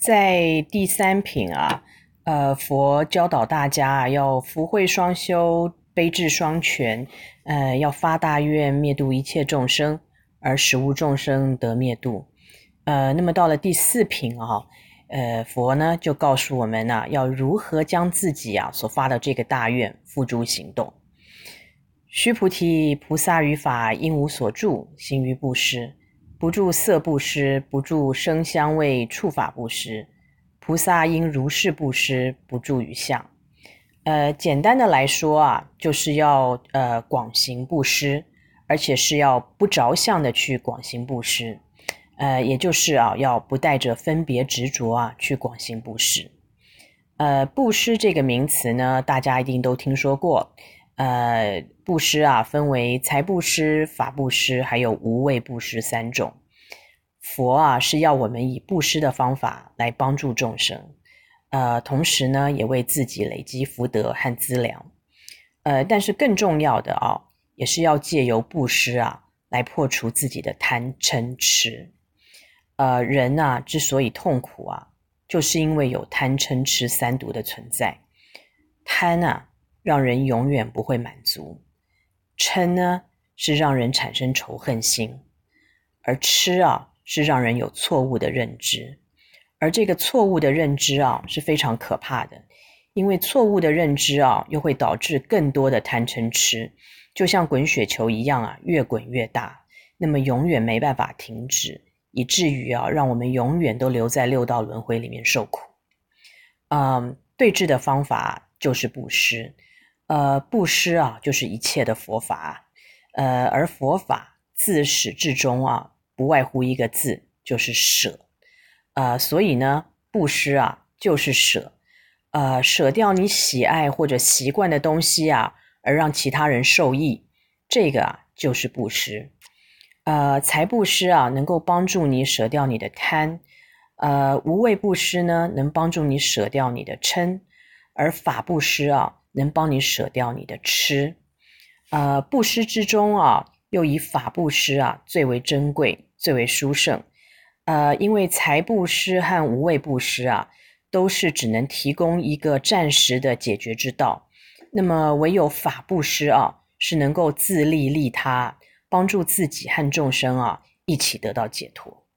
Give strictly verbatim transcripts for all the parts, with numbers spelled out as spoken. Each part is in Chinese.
在第三品啊，呃，佛教导大家啊，要福慧双修，悲智双全，呃，要发大愿灭度一切众生，而使无众生得灭度。呃，那么到了第四品啊，呃，佛呢就告诉我们啊，要如何将自己啊所发的这个大愿付诸行动。须菩提，菩萨于法应无所住，行于布施，不住色布施，不住声香味触法布施。菩萨应如是布施，不住于相。呃，简单的来说啊，就是要呃广行布施，而且是要不着相的去广行布施。呃，也就是啊，要不带着分别执着啊去广行布施。呃，布施这个名词呢，大家一定都听说过。呃，布施啊，分为财布施、法布施，还有无畏布施三种。佛啊，是要我们以布施的方法来帮助众生，呃，同时呢，也为自己累积福德和资粮。呃，但是更重要的啊，也是要借由布施啊，来破除自己的贪嗔痴。呃，人啊，之所以痛苦啊，就是因为有贪嗔痴三毒的存在。贪啊，让人永远不会满足；嗔呢，是让人产生仇恨心；而痴啊，是让人有错误的认知。而这个错误的认知啊，是非常可怕的，因为错误的认知啊，又会导致更多的贪嗔痴，就像滚雪球一样啊，越滚越大，那么永远没办法停止，以至于啊，让我们永远都留在六道轮回里面受苦。嗯，对治的方法就是布施。呃，布施啊，就是一切的佛法。呃，而佛法自始至终啊，不外乎一个字，就是舍。呃，所以呢，布施啊，就是舍。呃，舍掉你喜爱或者习惯的东西啊，而让其他人受益，这个啊，就是布施。呃，财布施啊，能够帮助你舍掉你的贪；呃，无畏布施呢，能帮助你舍掉你的嗔；而法布施啊，能帮你舍掉你的痴。呃，布施之中啊，又以法布施啊最为珍贵，最为殊胜。呃，因为财布施和无畏布施啊，都是只能提供一个暂时的解决之道。那么唯有法布施啊，是能够自利利他，帮助自己和众生啊一起得到解脱。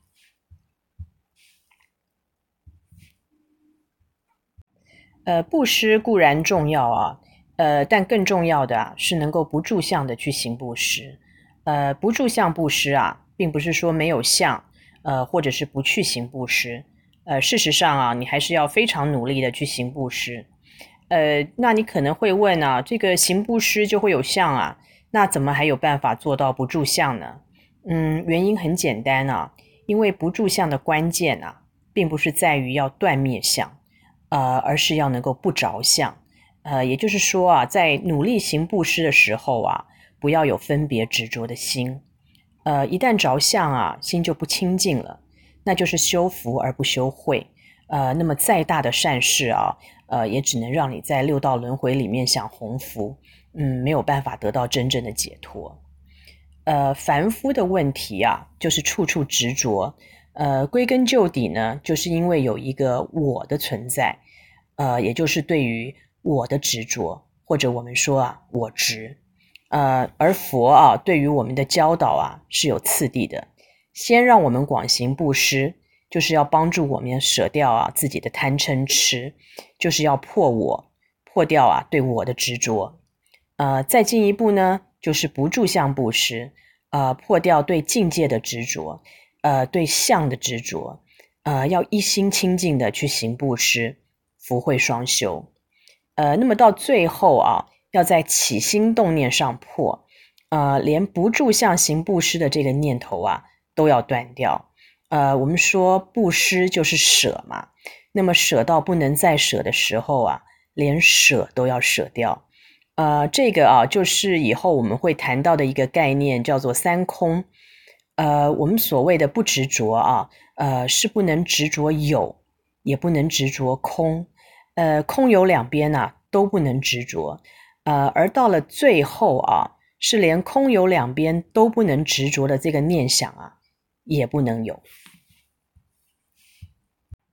呃，布施固然重要啊，呃，但更重要的啊是能够不住相的去行布施。呃，不住相布施啊，并不是说没有相，呃，或者是不去行布施。呃，事实上啊，你还是要非常努力的去行布施。呃，那你可能会问啊，这个行布施就会有相啊，那怎么还有办法做到不住相呢？嗯，原因很简单啊，因为不住相的关键啊，并不是在于要断灭相，呃，而是要能够不着相。呃，也就是说啊，在努力行布施的时候啊，不要有分别执着的心。呃，一旦着相啊，心就不清净了，那就是修福而不修慧。呃，那么再大的善事啊，呃，也只能让你在六道轮回里面享鸿福，嗯，没有办法得到真正的解脱。呃，凡夫的问题啊，就是处处执着。呃，归根究底呢，就是因为有一个我的存在，呃，也就是对于我的执着，或者我们说啊，我执。呃，而佛啊，对于我们的教导啊，是有次第的。先让我们广行布施，就是要帮助我们舍掉啊自己的贪嗔痴，就是要破我，破掉啊对我的执着。呃，再进一步呢，就是不住相布施，呃，破掉对境界的执着，呃，对相的执着，呃，要一心清净的去行布施，福慧双修。呃，那么到最后啊，要在起心动念上破，呃，连不住相行布施的这个念头啊，都要断掉。呃，我们说布施就是舍嘛，那么舍到不能再舍的时候啊，连舍都要舍掉。呃，这个啊，就是以后我们会谈到的一个概念，叫做三空。呃，我们所谓的不执着啊，呃，是不能执着有，也不能执着空。呃，空有两边啊，都不能执着。呃，而到了最后啊，是连空有两边都不能执着的这个念想啊，也不能有。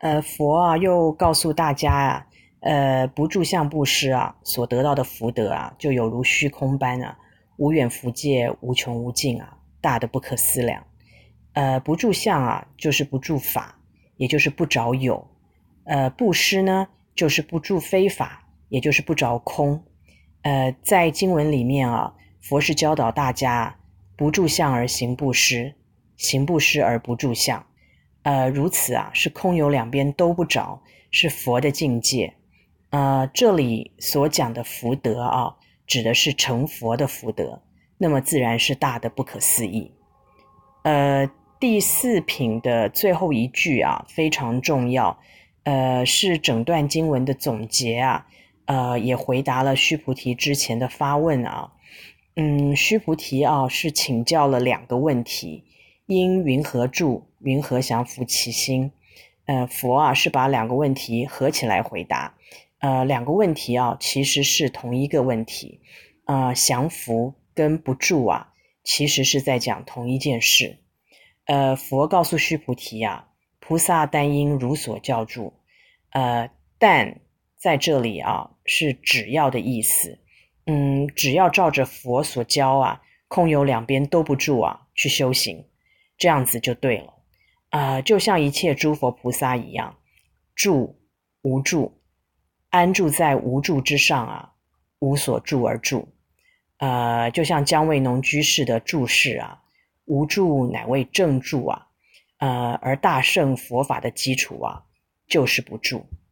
呃，佛啊又告诉大家啊，呃，不住相布施啊，所得到的福德啊，就有如虚空般啊，无远弗届，无穷无尽啊，大的不可思量。呃，不住相啊，就是不住法，也就是不着有。呃，布施呢，就是不住非法，也就是不着空。呃，在经文里面啊，佛是教导大家不住相而行布施，行布施而不住相。呃，如此啊，是空有两边都不着，是佛的境界。呃，这里所讲的福德啊，指的是成佛的福德，那么自然是大的不可思议。呃，第四品的最后一句啊，非常重要，呃，是整段经文的总结啊，呃，也回答了须菩提之前的发问啊。嗯，须菩提啊，是请教了两个问题，因云何住，云何降伏其心？呃，佛啊是把两个问题合起来回答。呃，两个问题啊，其实是同一个问题。呃，降伏跟不住啊，其实是在讲同一件事。呃，佛告诉须菩提啊，菩萨但应如所教住。呃，但在这里啊，是只要的意思。嗯，只要照着佛所教啊，空有两边都不住啊，去修行，这样子就对了。呃，就像一切诸佛菩萨一样，住无住，安住在无住之上啊，无所住而住。呃，就像姜维农居士的注释啊，无住乃为正住啊，呃，而大乘佛法的基础啊，就是不住。